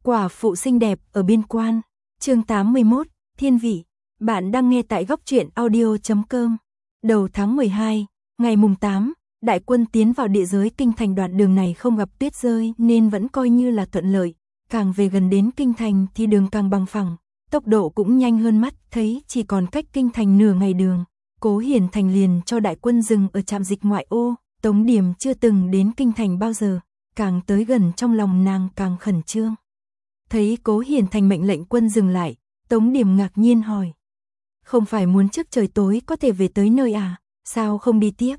Quả phụ xinh đẹp ở biên quan. Chương 81, Thiên vị. Bạn đang nghe tại góc truyện audio.com. Đầu tháng 12, ngày mùng 8, đại quân tiến vào địa giới kinh thành, đoạn đường này không gặp tuyết rơi nên vẫn coi như là thuận lợi. Càng về gần đến kinh thành thì đường càng bằng phẳng, tốc độ cũng nhanh hơn, mắt thấy chỉ còn cách kinh thành nửa ngày đường. Cố Hiển Thành liền cho đại quân dừng ở trạm dịch ngoại ô. Tống Điềm chưa từng đến kinh thành bao giờ, càng tới gần trong lòng nàng càng khẩn trương. Thấy Cố Hiển Thành mệnh lệnh quân dừng lại, Tống Điềm ngạc nhiên hỏi: "Không phải muốn trước trời tối có thể về tới nơi à, sao không đi tiếp?"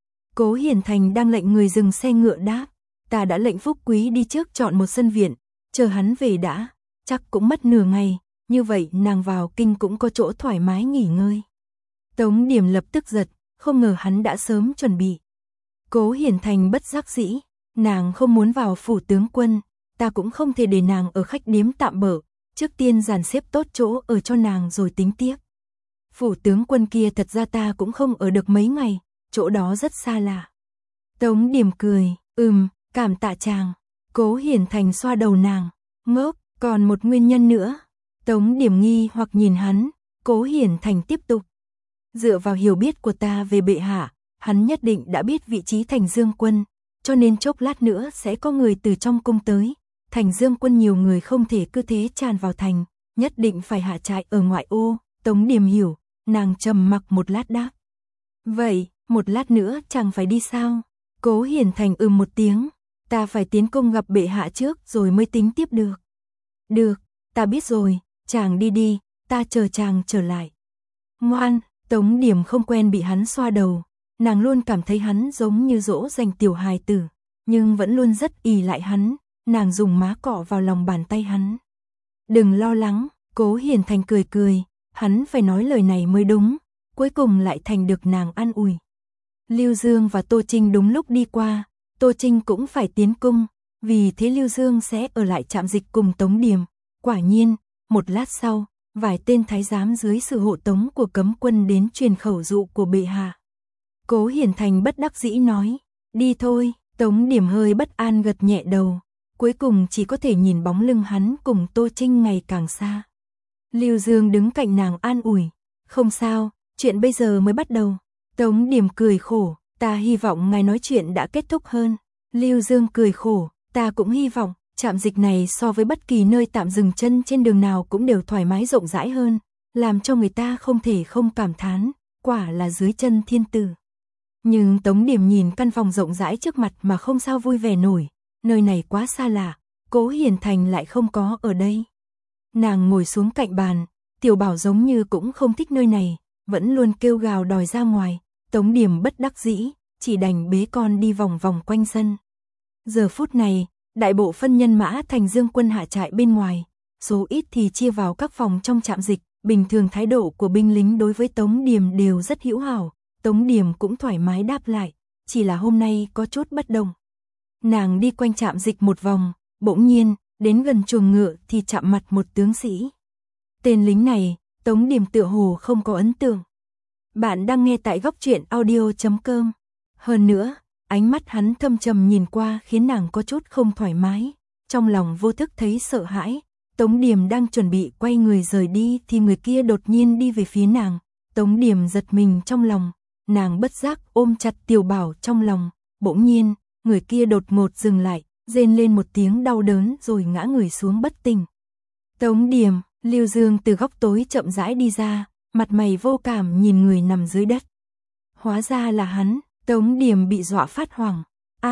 Cố Hiển Thành đang lệnh người dừng xe ngựa đáp: "Ta đã lệnh Phúc Quý đi trước chọn một sân viện, chờ hắn về đã, chắc cũng mất nửa ngày, như vậy nàng vào kinh cũng có chỗ thoải mái nghỉ ngơi." Tống Điềm lập tức giật, không ngờ hắn đã sớm chuẩn bị. Cố Hiển Thành bất đắc dĩ: "Nàng không muốn vào phủ tướng quân, ta cũng không thể để nàng ở khách điếm tạm bợ, trước tiên dàn xếp tốt chỗ ở cho nàng rồi tính tiếp. Phủ tướng quân kia thật ra ta cũng không ở được mấy ngày, chỗ đó rất xa lạ." Tống Điềm cười: "Cảm tạ chàng." Cố Hiển Thành xoa đầu nàng: "Ngốc, còn một nguyên nhân nữa." Tống Điềm nghi hoặc nhìn hắn. Cố Hiển Thành tiếp tục: "Dựa vào hiểu biết của ta về bệ hạ, hắn nhất định đã biết vị trí Thành Dương quân, cho nên chốc lát nữa sẽ có người từ trong cung tới. Thành Dương quân nhiều người không thể cứ thế tràn vào thành, nhất định phải hạ trại ở ngoại ô." Tống Điềm hiểu, nàng trầm mặc một lát đáp: "Vậy, một lát nữa chàng phải đi sao?" Cố Hiển Thành một tiếng: "Ta phải tiến cung gặp bệ hạ trước rồi mới tính tiếp được." "Được, ta biết rồi, chàng đi đi, ta chờ chàng trở lại." "Ngoan." Tống Điềm không quen bị hắn xoa đầu, nàng luôn cảm thấy hắn giống như dỗ dành tiểu hài tử, nhưng vẫn luôn rất ỷ lại hắn. Nàng dùng má cọ vào lòng bàn tay hắn. "Đừng lo lắng." Cố Hiển Thành cười cười, hắn phải nói lời này mới đúng, cuối cùng lại thành được nàng an ủi. Lưu Dương và Tô Trinh đúng lúc đi qua, Tô Trinh cũng phải tiến cung, vì thế Lưu Dương sẽ ở lại trạm dịch cùng Tống Điềm. Quả nhiên, một lát sau, vài tên thái giám dưới sự hộ tống của cấm quân đến truyền khẩu dụ của bệ hạ. Cố Hiển Thành bất đắc dĩ nói: "Đi thôi." Tống Điềm hơi bất an gật nhẹ đầu, cuối cùng chỉ có thể nhìn bóng lưng hắn cùng Tô Trinh ngày càng xa. Lưu Dương đứng cạnh nàng an ủi: "Không sao, chuyện bây giờ mới bắt đầu." Tống Điềm cười khổ: "Ta hy vọng ngài nói chuyện đã kết thúc hơn." Lưu Dương cười khổ: "Ta cũng hy vọng, trạm dịch này so với bất kỳ nơi tạm dừng chân trên đường nào cũng đều thoải mái rộng rãi hơn, làm cho người ta không thể không cảm thán, quả là dưới chân thiên tử." Nhưng Tống Điềm nhìn căn phòng rộng rãi trước mặt mà không sao vui vẻ nổi, nơi này quá xa lạ, Cố Hiển Thành lại không có ở đây. Nàng ngồi xuống cạnh bàn, Tiểu Bảo giống như cũng không thích nơi này, vẫn luôn kêu gào đòi ra ngoài. Tống Điềm bất đắc dĩ, chỉ đành bế con đi vòng vòng quanh sân. Giờ phút này, đại bộ phân nhân mã Thành Dương quân hạ trại bên ngoài, số ít thì chia vào các phòng trong trạm dịch. Bình thường thái độ của binh lính đối với Tống Điềm đều rất hữu hảo, Tống Điềm cũng thoải mái đáp lại, chỉ là hôm nay có chút bất đồng. Nàng đi quanh trạm dịch một vòng, bỗng nhiên, đến gần chuồng ngựa thì chạm mặt một tướng sĩ. Tên lính này, Tống Điềm tựa hồ không có ấn tượng. Bạn đang nghe tại góc truyện audio.com. Hơn nữa, ánh mắt hắn thâm trầm nhìn qua khiến nàng có chút không thoải mái, trong lòng vô thức thấy sợ hãi. Tống Điềm đang chuẩn bị quay người rời đi thì người kia đột nhiên đi về phía nàng. Tống Điềm giật mình trong lòng, nàng bất giác ôm chặt Tiểu Bảo trong lòng. Bỗng nhiên, người kia đột ngột dừng lại, rên lên một tiếng đau đớn rồi ngã người xuống bất tỉnh. "Tống Điềm." Lưu Dương từ góc tối chậm rãi đi ra, mặt mày vô cảm nhìn người nằm dưới đất. Hóa ra là hắn. Tống Điềm bị dọa phát hoảng.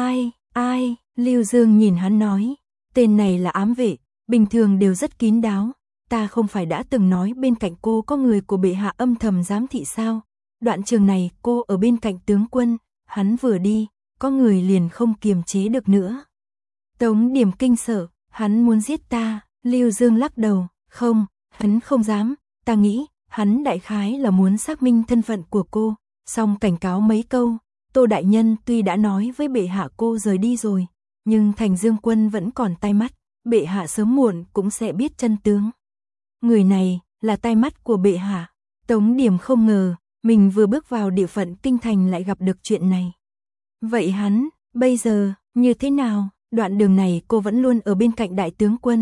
Ai?" Lưu Dương nhìn hắn nói: "Tên này là ám vệ, bình thường đều rất kín đáo. Ta không phải đã từng nói bên cạnh cô có người của bệ hạ âm thầm giám thị sao? Đoạn trường này cô ở bên cạnh tướng quân, hắn vừa đi, có người liền không kiềm chế được nữa." Tống Điềm kinh sợ: "Hắn muốn giết ta." Lưu Dương lắc đầu: "Không, hắn không dám, ta nghĩ, hắn đại khái là muốn xác minh thân phận của cô, xong cảnh cáo mấy câu. Tô đại nhân tuy đã nói với bệ hạ cô rời đi rồi, nhưng Thành Dương quân vẫn còn tai mắt, bệ hạ sớm muộn cũng sẽ biết chân tướng. Người này là tai mắt của bệ hạ." Tống Điềm không ngờ, mình vừa bước vào địa phận kinh thành lại gặp được chuyện này. Vậy hắn, bây giờ, như thế nào? Đoạn đường này cô vẫn luôn ở bên cạnh đại tướng quân,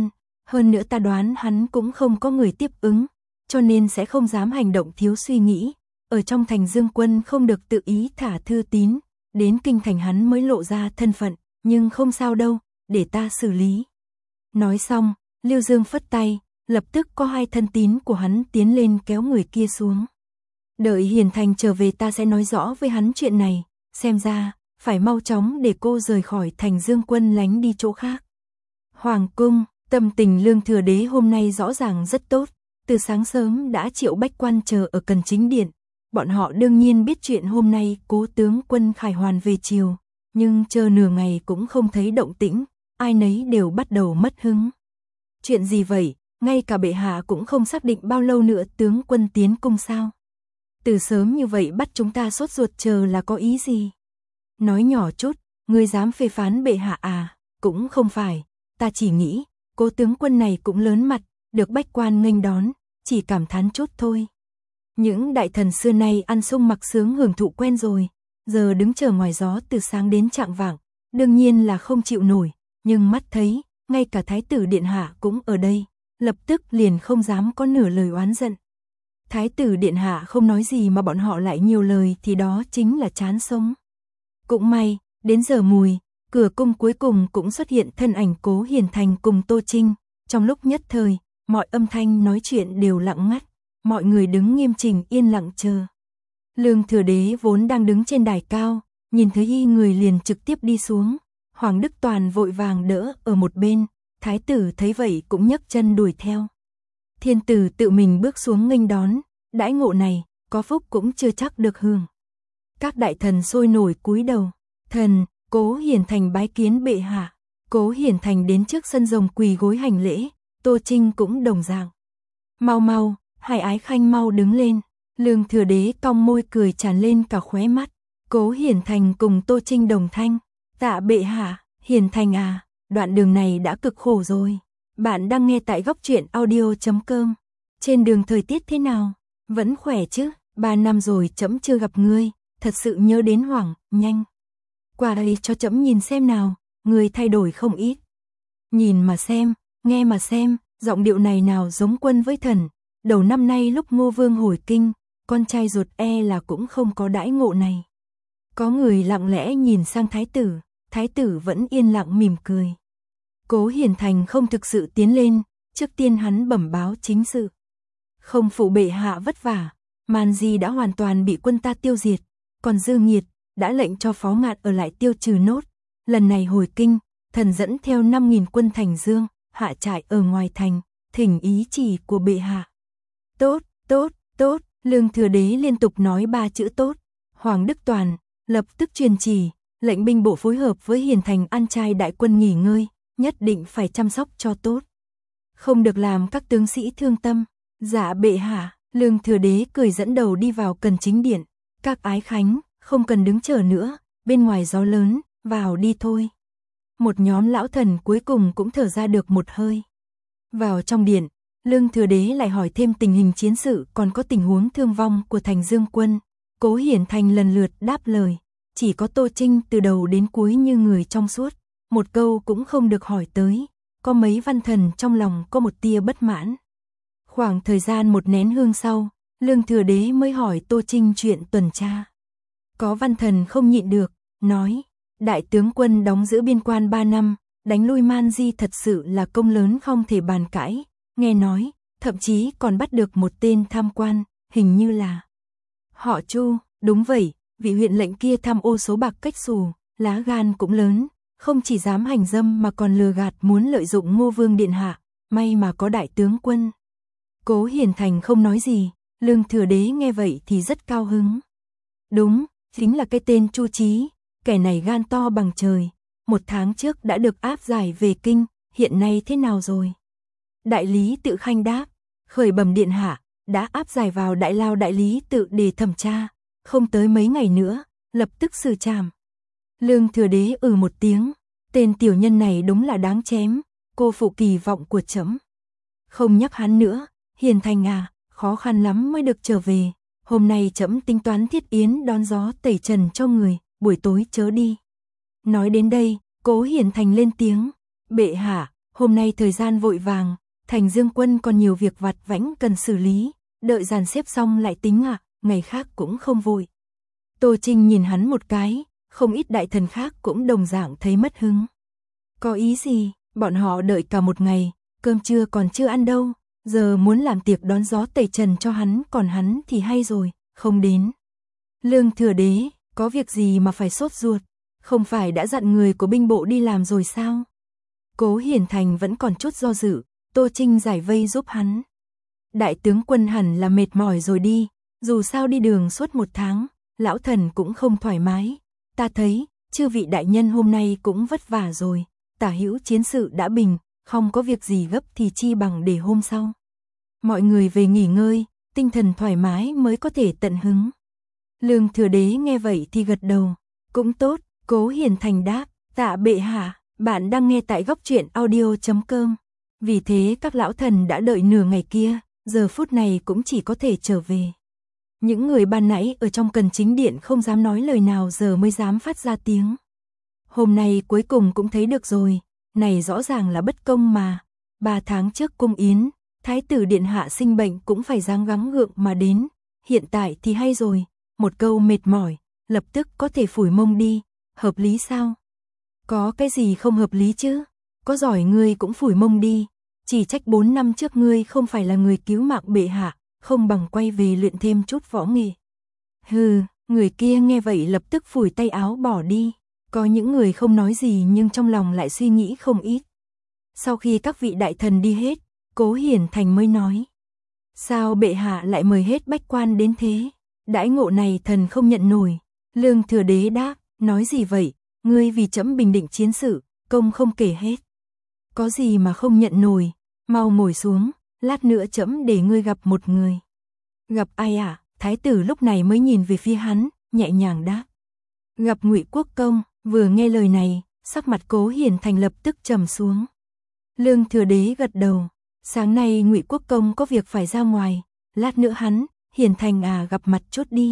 Hơn nữa ta đoán hắn cũng không có người tiếp ứng, cho nên sẽ không dám hành động thiếu suy nghĩ. Ở trong thành Dương Quân không được tự ý thả thư tín, đến kinh thành hắn mới lộ ra thân phận, nhưng không sao đâu, để ta xử lý. Nói xong, Lưu Dương phất tay, lập tức có 2 thân tín của hắn tiến lên kéo người kia xuống. Đợi Hiền Thành trở về ta sẽ nói rõ với hắn chuyện này, xem ra, phải mau chóng để cô rời khỏi thành Dương Quân lánh đi chỗ khác. Hoàng cung, tâm tình Lương Thừa Đế hôm nay rõ ràng rất tốt, từ sáng sớm đã triệu bách quan chờ ở Cần Chính Điện. Bọn họ đương nhiên biết chuyện hôm nay Cố tướng quân Khải Hoàn về chiều, nhưng chờ nửa ngày cũng không thấy động tĩnh, ai nấy đều bắt đầu mất hứng. Chuyện gì vậy, ngay cả bệ hạ cũng không xác định bao lâu nữa tướng quân tiến cung sao? Từ sớm như vậy bắt chúng ta sốt ruột chờ là có ý gì? Nói nhỏ chút, ngươi dám phê phán bệ hạ à? Cũng không phải, ta chỉ nghĩ, Cố tướng quân này cũng lớn mặt, được bách quan nghênh đón, chỉ cảm thán chút thôi. Những đại thần xưa nay ăn sung mặc sướng hưởng thụ quen rồi, giờ đứng chờ ngoài gió từ sáng đến chạng vạng, đương nhiên là không chịu nổi, nhưng mắt thấy, ngay cả thái tử điện hạ cũng ở đây, lập tức liền không dám có nửa lời oán giận. Thái tử điện hạ không nói gì mà bọn họ lại nhiều lời thì đó chính là chán sống. Cũng may, đến giờ mùi, cửa cung cuối cùng cũng xuất hiện thân ảnh Cố Hiền Thành cùng Tô Trinh, trong lúc nhất thời, mọi âm thanh nói chuyện đều lặng ngắt. Mọi người đứng nghiêm chỉnh yên lặng chờ. Lương Thừa Đế vốn đang đứng trên đài cao, nhìn thấy y người liền trực tiếp đi xuống. Hoàng Đức Toàn vội vàng đỡ ở một bên, thái tử thấy vậy cũng nhấc chân đuổi theo. Thiên tử tự mình bước xuống nghênh đón, đãi ngộ này, có phúc cũng chưa chắc được hưởng. Các đại thần sôi nổi cúi đầu, thần, Cố Hiền Thành bái kiến bệ hạ. Cố Hiền Thành đến trước sân rồng quỳ gối hành lễ, Tô Trinh cũng đồng dạng. Mau mau, Hải Ái Khanh mau đứng lên. Lương Thừa Đế cong môi cười tràn lên cả khóe mắt. Cố Hiền Thành cùng Tô Trinh đồng thanh. Tạ bệ hạ, Hiền Thành à, đoạn đường này đã cực khổ rồi. Bạn đang nghe tại góc truyện audio.com. Trên đường thời tiết thế nào? Vẫn khỏe chứ? 3 năm rồi trẫm chưa gặp ngươi, thật sự nhớ đến Hoàng, nhanh. Qua đây cho trẫm nhìn xem nào, ngươi thay đổi không ít. Nhìn mà xem, nghe mà xem, giọng điệu này nào giống quân với thần. Đầu năm nay lúc Ngô Vương hồi kinh, con trai ruột là cũng không có đãi ngộ này. Có người lặng lẽ nhìn sang thái tử vẫn yên lặng mỉm cười. Cố Hiền Thành không thực sự tiến lên, trước tiên hắn bẩm báo chính sự. Không phụ bệ hạ vất vả, Man Di đã hoàn toàn bị quân ta tiêu diệt, còn Dư Nghiệt đã lệnh cho Phó Ngạn ở lại tiêu trừ nốt. Lần này hồi kinh, thần dẫn theo 5.000 quân thành Dương, hạ trại ở ngoài thành, thỉnh ý chỉ của bệ hạ. Tốt, tốt, tốt, Lương Thừa Đế liên tục nói 3 chữ tốt. Hoàng Đức Toàn lập tức truyền chỉ, lệnh binh bộ phối hợp với Hiền Thành an trai đại quân nghỉ ngơi, nhất định phải chăm sóc cho tốt. Không được làm các tướng sĩ thương tâm. Dạ bệ hạ. Lương Thừa Đế cười dẫn đầu đi vào Cần Chính Điện. Các ái khánh, không cần đứng chờ nữa, bên ngoài gió lớn, vào đi thôi. Một nhóm lão thần cuối cùng cũng thở ra được một hơi. Vào trong điện, Lương Thừa Đế lại hỏi thêm tình hình chiến sự còn có tình huống thương vong của thành Dương quân. Cố Hiển Thành lần lượt đáp lời, chỉ có Tô Trinh từ đầu đến cuối như người trong suốt, một câu cũng không được hỏi tới. Có mấy văn thần trong lòng có một tia bất mãn. Khoảng thời gian một nén hương sau, Lương Thừa Đế mới hỏi Tô Trinh chuyện tuần tra. Có văn thần không nhịn được, nói, đại tướng quân đóng giữ biên quan 3 năm, đánh lui Man Di thật sự là công lớn không thể bàn cãi. Nghe nói, thậm chí còn bắt được một tên tham quan, hình như là họ Chu. Đúng vậy, vị huyện lệnh kia tham ô số bạc cách xù, lá gan cũng lớn, không chỉ dám hành dâm mà còn lừa gạt muốn lợi dụng Ngô Vương điện hạ, may mà có đại tướng quân. Cố Hiển Thành không nói gì, Lương Thừa Đế nghe vậy thì rất cao hứng. Đúng, chính là cái tên Chu Chí, kẻ này gan to bằng trời, 1 tháng trước đã được áp giải về kinh, hiện nay thế nào rồi? Đại lý tự khanh đáp, khởi bẩm điện hạ, đã áp giải vào đại lao đại lý tự để thẩm tra, không tới mấy ngày nữa, lập tức xử trảm. Lương Thừa Đế một tiếng, tên tiểu nhân này đúng là đáng chém, cô phụ kỳ vọng của trẫm. Không nhắc hắn nữa, Hiền Thành à, khó khăn lắm mới được trở về, hôm nay trẫm tính toán thiết yến đón gió tẩy trần cho người, buổi tối chớ đi. Nói đến đây, Cố Hiển Thành lên tiếng, bệ hạ, Hôm nay thời gian vội vàng, Thành Dương Quân còn nhiều việc vặt vãnh cần xử lý, đợi dàn xếp xong lại tính ngày khác cũng không vội. Tô Trinh nhìn hắn một cái, không ít đại thần khác cũng đồng dạng thấy mất hứng. Có ý gì, bọn họ đợi cả một ngày, cơm trưa còn chưa ăn đâu, giờ muốn làm tiệc đón gió tẩy trần cho hắn, còn hắn thì hay rồi, không đến. Lương Thừa Đế, có việc gì mà phải sốt ruột, không phải đã dặn người của binh bộ đi làm rồi sao? Cố Hiển Thành vẫn còn chút do dự, Tô Trinh giải vây giúp hắn. Đại tướng quân hẳn là mệt mỏi rồi đi, dù sao đi đường suốt 1 tháng, lão thần cũng không thoải mái. Ta thấy, chư vị đại nhân hôm nay cũng vất vả rồi, tả hữu chiến sự đã bình, không có việc gì gấp thì chi bằng để hôm sau. Mọi người về nghỉ ngơi, tinh thần thoải mái mới có thể tận hứng. Lương Thừa Đế nghe vậy thì gật đầu, cũng tốt, Cố Hiển Thành đáp, tạ bệ hạ, bạn đang nghe tại góc truyện audio.com. Vì thế các lão thần đã đợi nửa ngày kia, giờ phút này cũng chỉ có thể trở về. Những người ban nãy ở trong Cần Chính Điện không dám nói lời nào giờ mới dám phát ra tiếng. Hôm nay cuối cùng cũng thấy được rồi, này rõ ràng là bất công mà. 3 tháng trước cung yến, Thái tử Điện Hạ sinh bệnh cũng phải dáng gắng gượng mà đến. Hiện tại thì hay rồi, một câu mệt mỏi, lập tức có thể phủi mông đi, hợp lý sao? Có cái gì không hợp lý chứ? Có giỏi ngươi cũng phủi mông đi, chỉ trách 4 năm trước ngươi không phải là người cứu mạng bệ hạ, không bằng quay về luyện thêm chút võ nghệ. Hừ, người kia nghe vậy lập tức phủi tay áo bỏ đi. Có những người không nói gì nhưng trong lòng lại suy nghĩ không ít. Sau khi các vị đại thần đi hết, Cố Hiển Thành mới nói. Sao bệ hạ lại mời hết bách quan đến thế? Đãi ngộ này thần không nhận nổi. Lương Thừa Đế đáp, nói gì vậy? Ngươi vì trẫm bình định chiến sự, công không kể hết. Có gì mà không nhận nổi, mau ngồi xuống, lát nữa trẫm để ngươi gặp một người. Gặp ai ạ? Thái tử lúc này mới nhìn về phía hắn, nhẹ nhàng đáp. Gặp Ngụy Quốc Công. Vừa nghe lời này, sắc mặt Cố Hiển Thành lập tức trầm xuống. Lương Thừa Đế gật đầu, sáng nay Ngụy Quốc Công có việc phải ra ngoài, lát nữa hắn, Hiển Thành gặp mặt chút đi.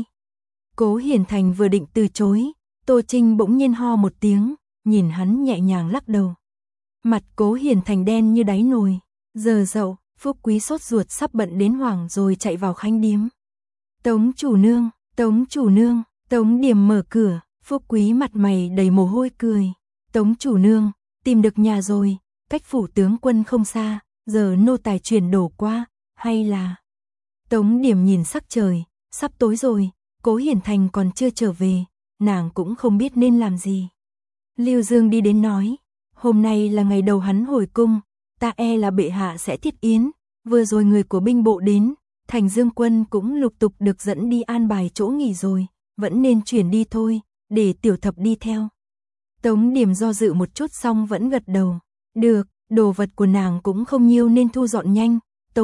Cố Hiển Thành vừa định từ chối, Tô Trinh bỗng nhiên ho một tiếng, nhìn hắn nhẹ nhàng lắc đầu. Mặt Cố Hiển Thành đen như đáy nồi, giờ dậu, Phúc Quý sốt ruột sắp bận đến hoảng rồi chạy vào khánh điếm. Tống chủ nương, Tống chủ nương, Tống Điềm mở cửa. Phúc Quý mặt mày đầy mồ hôi cười. Tống chủ nương, tìm được nhà rồi, cách phủ tướng quân không xa, giờ nô tài chuyển đổ qua, hay là... Tống Điềm nhìn sắc trời, sắp tối rồi, Cố Hiển Thành còn chưa trở về, nàng cũng không biết nên làm gì. Lưu Dương đi đến nói, hôm nay là ngày đầu hắn hồi cung, ta e là bệ hạ sẽ thiết yến, vừa rồi người của binh bộ đến, Thành Dương Quân cũng lục tục được dẫn đi an bài chỗ nghỉ rồi, vẫn nên chuyển đi thôi. Để tiểu thập đi theo. Tống Điềm do dự một chút xong vẫn gật đầu. Được, đồ vật của nàng cũng không nhiều nên thu dọn nhanh.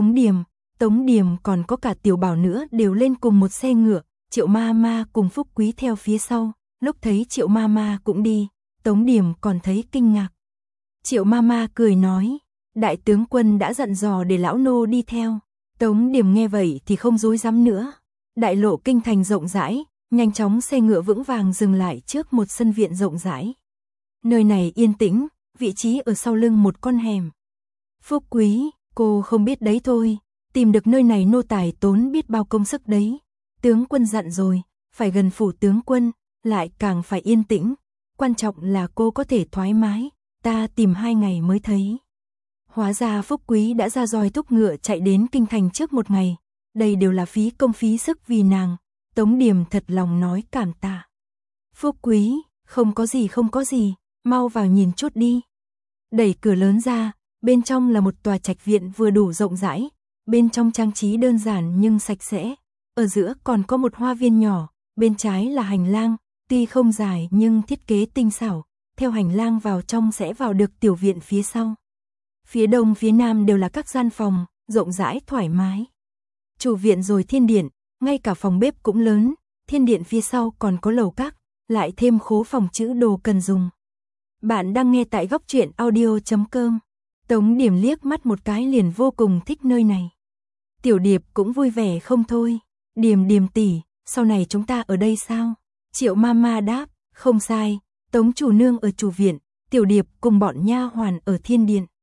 Tống Điềm còn có cả Tiểu Bảo nữa đều lên cùng một xe ngựa. Triệu ma ma cùng Phúc Quý theo phía sau. Lúc thấy Triệu ma ma cũng đi, Tống Điềm còn thấy kinh ngạc. Triệu ma ma cười nói, đại tướng quân đã dặn dò để lão nô đi theo. Tống Điềm nghe vậy thì không dối dám nữa. Đại lộ kinh thành rộng rãi. Nhanh chóng xe ngựa vững vàng dừng lại trước một sân viện rộng rãi. Nơi này yên tĩnh, vị trí ở sau lưng một con hẻm. Phúc Quý, cô không biết đấy thôi, tìm được nơi này nô tài tốn biết bao công sức đấy. Tướng quân dặn rồi, phải gần phủ tướng quân, lại càng phải yên tĩnh. Quan trọng là cô có thể thoải mái, ta tìm 2 ngày mới thấy. Hóa ra Phúc Quý đã ra roi thúc ngựa chạy đến kinh thành trước 1 ngày. Đây đều là phí công phí sức vì nàng. Tống Điềm thật lòng nói cảm tạ. Phúc Quý, không có gì, mau vào nhìn chút đi. Đẩy cửa lớn ra, bên trong là một tòa trạch viện vừa đủ rộng rãi, bên trong trang trí đơn giản nhưng sạch sẽ. Ở giữa còn có một hoa viên nhỏ, bên trái là hành lang, tuy không dài nhưng thiết kế tinh xảo, theo hành lang vào trong sẽ vào được tiểu viện phía sau. Phía đông phía nam đều là các gian phòng, rộng rãi thoải mái. Chủ viện rồi thiên điện, ngay cả phòng bếp cũng lớn, thiên điện phía sau còn có lầu các, lại thêm khố phòng trữ đồ cần dùng. Bạn đang nghe tại góc truyện audio.com. Tống Điềm liếc mắt một cái liền vô cùng thích nơi này. Tiểu Điệp cũng vui vẻ không thôi. Điềm tỷ, sau này chúng ta ở đây sao? Triệu Mama đáp, không sai, Tống chủ nương ở chủ viện, Tiểu Điệp cùng bọn nha hoàn ở thiên điện.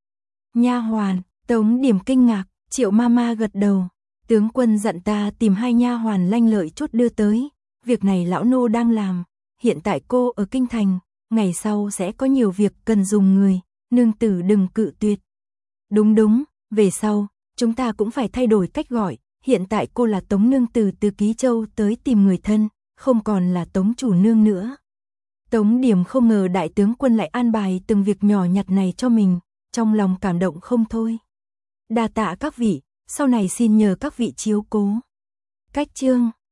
Nha hoàn, Tống Điểm kinh ngạc, Triệu Mama gật đầu. Tướng quân dặn ta tìm 2 nha hoàn lanh lợi chút đưa tới. Việc này lão nô đang làm. Hiện tại cô ở kinh thành, ngày sau sẽ có nhiều việc cần dùng người, nương tử đừng cự tuyệt. Đúng, về sau, chúng ta cũng phải thay đổi cách gọi. Hiện tại cô là Tống nương tử từ Ký Châu tới tìm người thân, không còn là Tống chủ nương nữa. Tống Điểm không ngờ đại tướng quân lại an bài từng việc nhỏ nhặt này cho mình, trong lòng cảm động không thôi. Đa tạ các vị, sau này xin nhờ các vị chiếu cố. Cách chương